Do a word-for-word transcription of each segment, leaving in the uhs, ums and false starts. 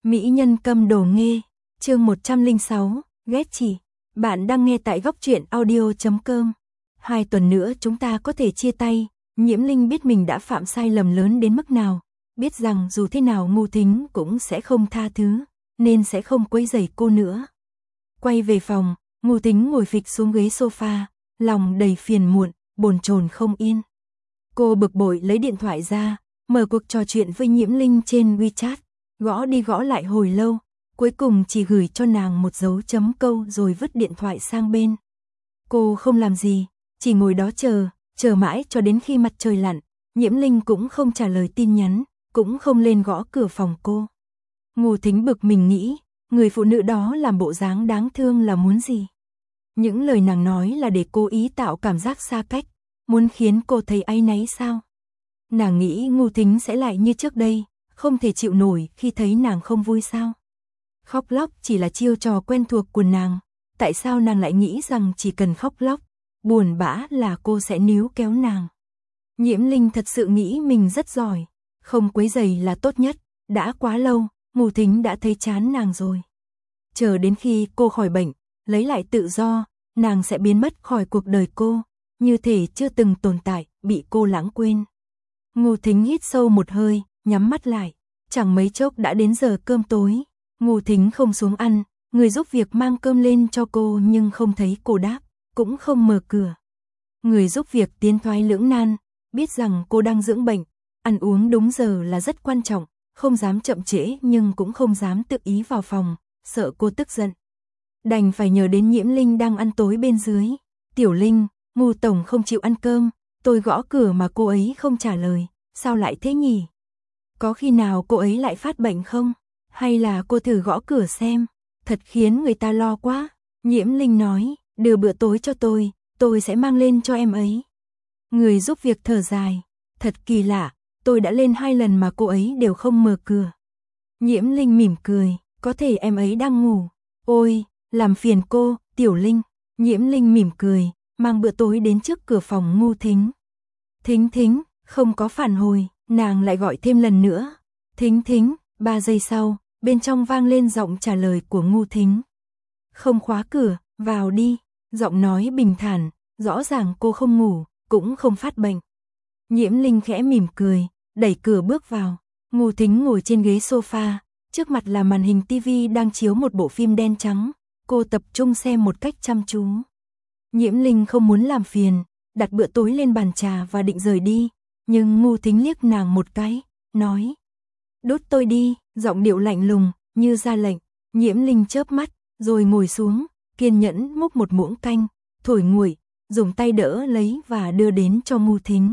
Mỹ nhân câm đồ nghê, chương một trăm lẻ sáu, ghét chỉ. Bạn đang nghe tại góc truyện audio chấm com. Hai tuần nữa chúng ta có thể chia tay. Nhiễm Linh biết mình đã phạm sai lầm lớn đến mức nào, biết rằng dù thế nào Ngô Thính cũng sẽ không tha thứ, nên sẽ không quấy rầy cô nữa. Quay về phòng, Ngô Thính ngồi phịch xuống ghế sofa, lòng đầy phiền muộn, bồn chồn không yên. Cô bực bội lấy điện thoại ra, mở cuộc trò chuyện với Nhiễm Linh trên WeChat, gõ đi gõ lại hồi lâu, cuối cùng chỉ gửi cho nàng một dấu chấm câu rồi vứt điện thoại sang bên. Cô không làm gì, chỉ ngồi đó chờ, chờ mãi cho đến khi mặt trời lặn, Nhiễm Linh cũng không trả lời tin nhắn, cũng không lên gõ cửa phòng cô. Ngô Thính bực mình nghĩ, người phụ nữ đó làm bộ dáng đáng thương là muốn gì? Những lời nàng nói là để cố ý tạo cảm giác xa cách, muốn khiến cô thấy áy náy sao? Nàng nghĩ Ngô Thính sẽ lại như trước đây, không thể chịu nổi khi thấy nàng không vui sao? Khóc lóc chỉ là chiêu trò quen thuộc của nàng, tại sao nàng lại nghĩ rằng chỉ cần khóc lóc, buồn bã là cô sẽ níu kéo nàng? Nhiễm Linh thật sự nghĩ mình rất giỏi, không quấy rầy là tốt nhất, đã quá lâu, Ngô Thính đã thấy chán nàng rồi. Chờ đến khi cô khỏi bệnh, lấy lại tự do, nàng sẽ biến mất khỏi cuộc đời cô, như thể chưa từng tồn tại, bị cô lãng quên. Ngô Thính hít sâu một hơi, nhắm mắt lại, chẳng mấy chốc đã đến giờ cơm tối. Ngô Thính không xuống ăn, người giúp việc mang cơm lên cho cô nhưng không thấy cô đáp, cũng không mở cửa. Người giúp việc tiến thoái lưỡng nan, biết rằng cô đang dưỡng bệnh, ăn uống đúng giờ là rất quan trọng, không dám chậm trễ nhưng cũng không dám tự ý vào phòng, sợ cô tức giận. Đành phải nhờ đến Nhiễm Linh đang ăn tối bên dưới. Tiểu Linh, Ngô tổng không chịu ăn cơm, tôi gõ cửa mà cô ấy không trả lời, sao lại thế nhỉ? Có khi nào cô ấy lại phát bệnh không? Hay là cô thử gõ cửa xem, thật khiến người ta lo quá. Nhiễm Linh nói, đưa bữa tối cho tôi, tôi sẽ mang lên cho em ấy. Người giúp việc thở dài, thật kỳ lạ, tôi đã lên hai lần mà cô ấy đều không mở cửa. Nhiễm Linh mỉm cười, có thể em ấy đang ngủ. Ôi, làm phiền cô, Tiểu Linh. Nhiễm Linh mỉm cười, mang bữa tối đến trước cửa phòng Ngô Thính. Thính Thính, không có phản hồi, nàng lại gọi thêm lần nữa. Thính Thính, ba giây sau, bên trong vang lên giọng trả lời của Ngô Thính. Không khóa cửa, vào đi. Giọng nói bình thản, rõ ràng cô không ngủ, cũng không phát bệnh. Nhiễm Linh khẽ mỉm cười, đẩy cửa bước vào. Ngô Thính ngồi trên ghế sofa, trước mặt là màn hình tivi đang chiếu một bộ phim đen trắng. Cô tập trung xem một cách chăm chú. Nhiễm Linh không muốn làm phiền, đặt bữa tối lên bàn trà và định rời đi, nhưng Ngô Thính liếc nàng một cái, nói: "Đút tôi đi." Giọng điệu lạnh lùng, như ra lệnh. Nhiễm Linh chớp mắt, rồi ngồi xuống, kiên nhẫn múc một muỗng canh, thổi nguội, dùng tay đỡ lấy và đưa đến cho Ngô Thính.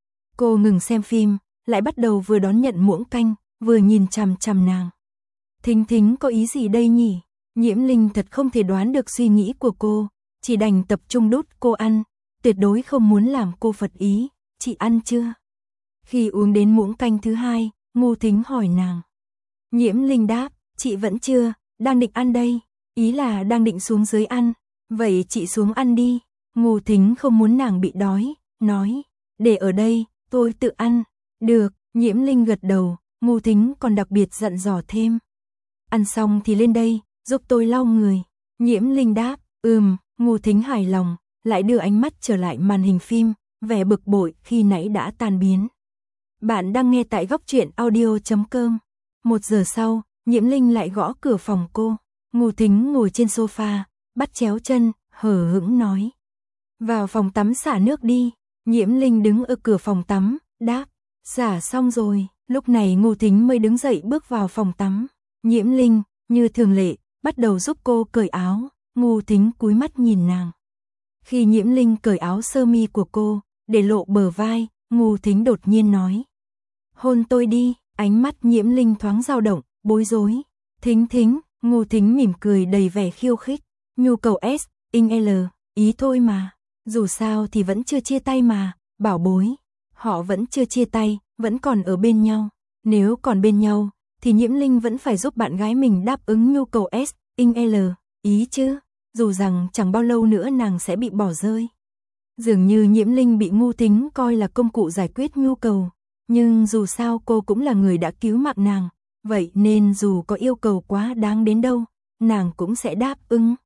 Cô ngừng xem phim, lại bắt đầu vừa đón nhận muỗng canh, vừa nhìn chằm chằm nàng. Thính Thính có ý gì đây nhỉ? Nhiễm Linh thật không thể đoán được suy nghĩ của cô, chỉ đành tập trung đút cô ăn, tuyệt đối không muốn làm cô phật ý. Chị ăn chưa? Khi uống đến muỗng canh thứ hai, Ngô Thính hỏi nàng. Nhiễm Linh đáp, chị vẫn chưa, đang định ăn đây, ý là đang định xuống dưới ăn, vậy chị xuống ăn đi. Ngô Thính không muốn nàng bị đói, nói, để ở đây, tôi tự ăn. Được, Nhiễm Linh gật đầu, Ngô Thính còn đặc biệt dặn dò thêm. Ăn xong thì lên đây, giúp tôi lau người. Nhiễm Linh đáp, ừm, Ngô Thính hài lòng, lại đưa ánh mắt trở lại màn hình phim, vẻ bực bội khi nãy đã tan biến. Bạn đang nghe tại góc truyện audio chấm com. Một giờ sau, Nhiễm Linh lại gõ cửa phòng cô. Ngô Thính ngồi trên sofa, bắt chéo chân, hờ hững nói. Vào phòng tắm xả nước đi. Nhiễm Linh đứng ở cửa phòng tắm, đáp, xả xong rồi. Lúc này Ngô Thính mới đứng dậy bước vào phòng tắm. Nhiễm Linh, như thường lệ, bắt đầu giúp cô cởi áo. Ngô Thính cúi mắt nhìn nàng. Khi Nhiễm Linh cởi áo sơ mi của cô, để lộ bờ vai, Ngô Thính đột nhiên nói. Hôn tôi đi. Ánh mắt Nhiễm Linh thoáng dao động, bối rối. Thính Thính, Ngô Thính mỉm cười đầy vẻ khiêu khích. Nhu cầu S, in L, ý thôi mà. Dù sao thì vẫn chưa chia tay mà, bảo bối. Họ vẫn chưa chia tay, vẫn còn ở bên nhau. Nếu còn bên nhau, thì Nhiễm Linh vẫn phải giúp bạn gái mình đáp ứng nhu cầu S, in L, ý chứ. Dù rằng chẳng bao lâu nữa nàng sẽ bị bỏ rơi. Dường như Nhiễm Linh bị Ngô Thính coi là công cụ giải quyết nhu cầu. Nhưng dù sao cô cũng là người đã cứu mạng nàng, vậy nên dù có yêu cầu quá đáng đến đâu, nàng cũng sẽ đáp ứng.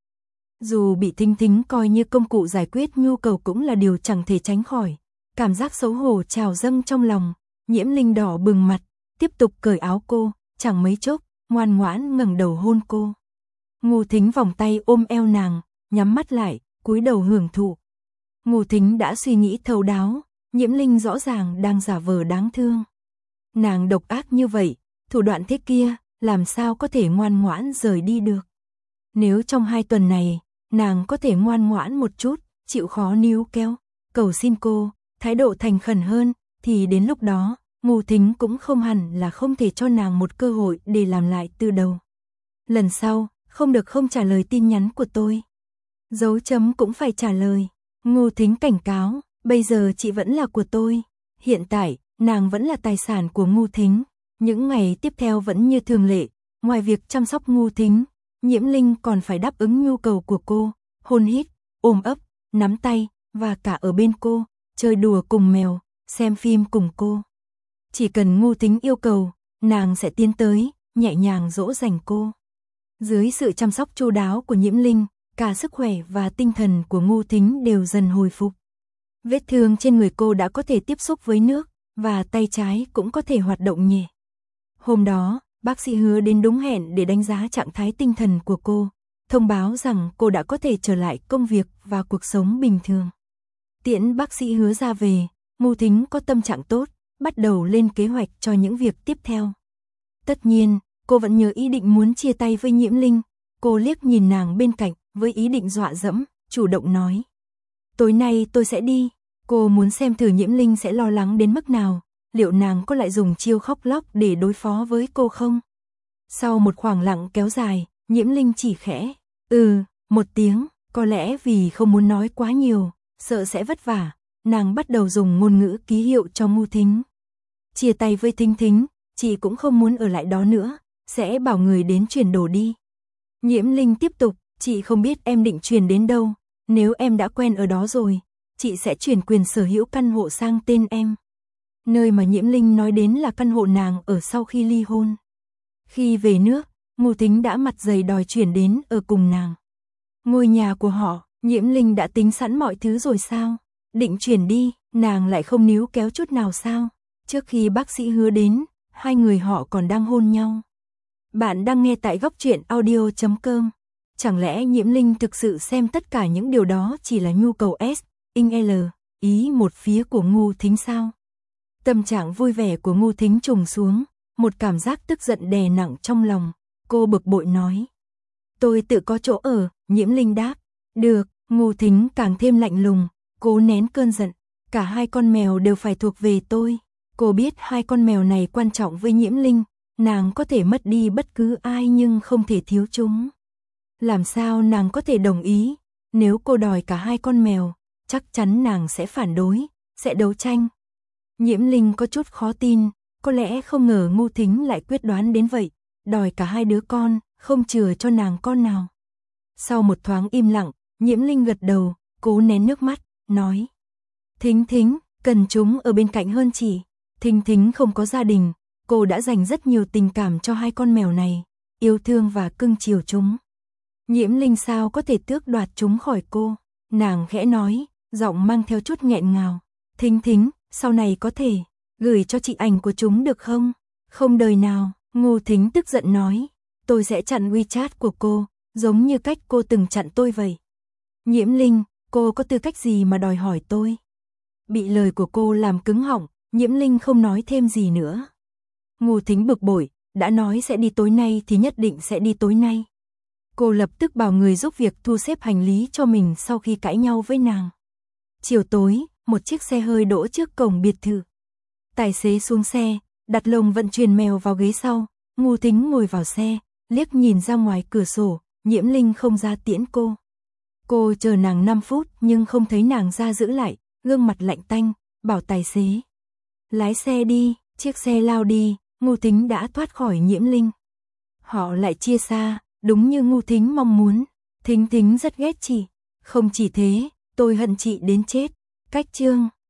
Dù bị Thính Thính coi như công cụ giải quyết nhu cầu cũng là điều chẳng thể tránh khỏi. Cảm giác xấu hổ trào dâng trong lòng, Nhiễm Linh đỏ bừng mặt, tiếp tục cởi áo cô, chẳng mấy chốc, ngoan ngoãn ngẩng đầu hôn cô. Ngô Thính vòng tay ôm eo nàng, nhắm mắt lại, cúi đầu hưởng thụ. Ngô Thính đã suy nghĩ thấu đáo, Nhiễm Linh rõ ràng đang giả vờ đáng thương. Nàng độc ác như vậy, thủ đoạn thế kia, làm sao có thể ngoan ngoãn rời đi được. Nếu trong hai tuần này, nàng có thể ngoan ngoãn một chút, chịu khó níu kéo, cầu xin cô, thái độ thành khẩn hơn, thì đến lúc đó, Ngô Thính cũng không hẳn là không thể cho nàng một cơ hội để làm lại từ đầu. Lần sau, không được không trả lời tin nhắn của tôi. Dấu chấm cũng phải trả lời. Ngô Thính cảnh cáo, bây giờ chị vẫn là của tôi. Hiện tại, nàng vẫn là tài sản của Ngô Thính. Những ngày tiếp theo vẫn như thường lệ, ngoài việc chăm sóc Ngô Thính, Nhiễm Linh còn phải đáp ứng nhu cầu của cô, hôn hít, ôm ấp, nắm tay, và cả ở bên cô, chơi đùa cùng mèo, xem phim cùng cô. Chỉ cần Ngô Thính yêu cầu, nàng sẽ tiến tới, nhẹ nhàng dỗ dành cô. Dưới sự chăm sóc chu đáo của Nhiễm Linh, cả sức khỏe và tinh thần của Ngô Thính đều dần hồi phục. Vết thương trên người cô đã có thể tiếp xúc với nước, và tay trái cũng có thể hoạt động nhẹ. Hôm đó, bác sĩ Hứa đến đúng hẹn để đánh giá trạng thái tinh thần của cô, thông báo rằng cô đã có thể trở lại công việc và cuộc sống bình thường. Tiễn bác sĩ Hứa ra về, Ngô Thính có tâm trạng tốt, bắt đầu lên kế hoạch cho những việc tiếp theo. Tất nhiên, cô vẫn nhớ ý định muốn chia tay với Nhiễm Linh, cô liếc nhìn nàng bên cạnh, với ý định dọa dẫm, chủ động nói. Tối nay tôi sẽ đi, cô muốn xem thử Nhiễm Linh sẽ lo lắng đến mức nào, liệu nàng có lại dùng chiêu khóc lóc để đối phó với cô không? Sau một khoảng lặng kéo dài, Nhiễm Linh chỉ khẽ, ừ, một tiếng, có lẽ vì không muốn nói quá nhiều, sợ sẽ vất vả, nàng bắt đầu dùng ngôn ngữ ký hiệu cho Ngô Thính. Chia tay với Thính Thính, chị cũng không muốn ở lại đó nữa, sẽ bảo người đến chuyển đồ đi. Nhiễm Linh tiếp tục, chị không biết em định chuyển đến đâu, nếu em đã quen ở đó rồi, chị sẽ chuyển quyền sở hữu căn hộ sang tên em. Nơi mà Nhiễm Linh nói đến là căn hộ nàng ở sau khi ly hôn. Khi về nước, Ngô Thính đã mặt dày đòi chuyển đến ở cùng nàng. Ngôi nhà của họ, Nhiễm Linh đã tính sẵn mọi thứ rồi sao? Định chuyển đi, nàng lại không níu kéo chút nào sao? Trước khi bác sĩ Hứa đến, hai người họ còn đang hôn nhau. Bạn đang nghe tại góc truyện audio chấm com. Chẳng lẽ Nhiễm Linh thực sự xem tất cả những điều đó chỉ là nhu cầu S, in L, ý một phía của Ngô Thính sao? Tâm trạng vui vẻ của Ngô Thính trùng xuống, một cảm giác tức giận đè nặng trong lòng, cô bực bội nói. Tôi tự có chỗ ở, Nhiễm Linh đáp. Được, Ngô Thính càng thêm lạnh lùng, cố nén cơn giận, cả hai con mèo đều phải thuộc về tôi. Cô biết hai con mèo này quan trọng với Nhiễm Linh, nàng có thể mất đi bất cứ ai nhưng không thể thiếu chúng. Làm sao nàng có thể đồng ý, nếu cô đòi cả hai con mèo, chắc chắn nàng sẽ phản đối, sẽ đấu tranh. Nhiễm Linh có chút khó tin, có lẽ không ngờ Ngô Thính lại quyết đoán đến vậy, đòi cả hai đứa con, không chừa cho nàng con nào. Sau một thoáng im lặng, Nhiễm Linh gật đầu, cố nén nước mắt, nói. Thính Thính, cần chúng ở bên cạnh hơn chị. Thính Thính không có gia đình, cô đã dành rất nhiều tình cảm cho hai con mèo này, yêu thương và cưng chiều chúng. Nhiễm Linh sao có thể tước đoạt chúng khỏi cô, nàng khẽ nói, giọng mang theo chút nghẹn ngào. Thính Thính, sau này có thể gửi cho chị ảnh của chúng được không? Không đời nào, Ngô Thính tức giận nói, tôi sẽ chặn WeChat của cô, giống như cách cô từng chặn tôi vậy. Nhiễm Linh, cô có tư cách gì mà đòi hỏi tôi? Bị lời của cô làm cứng họng, Nhiễm Linh không nói thêm gì nữa. Ngô Thính bực bội, đã nói sẽ đi tối nay thì nhất định sẽ đi tối nay. Cô lập tức bảo người giúp việc thu xếp hành lý cho mình sau khi cãi nhau với nàng. Chiều tối, một chiếc xe hơi đỗ trước cổng biệt thự. Tài xế xuống xe, đặt lồng vận chuyển mèo vào ghế sau, Ngô Thính ngồi vào xe, liếc nhìn ra ngoài cửa sổ, Nhiễm Linh không ra tiễn cô. Cô chờ nàng năm phút nhưng không thấy nàng ra giữ lại, gương mặt lạnh tanh, bảo tài xế. Lái xe đi, chiếc xe lao đi, Ngô Thính đã thoát khỏi Nhiễm Linh. Họ lại chia xa, đúng như Ngô Thính mong muốn. Thính Thính rất ghét chị. Không chỉ thế, tôi hận chị đến chết. Cách chương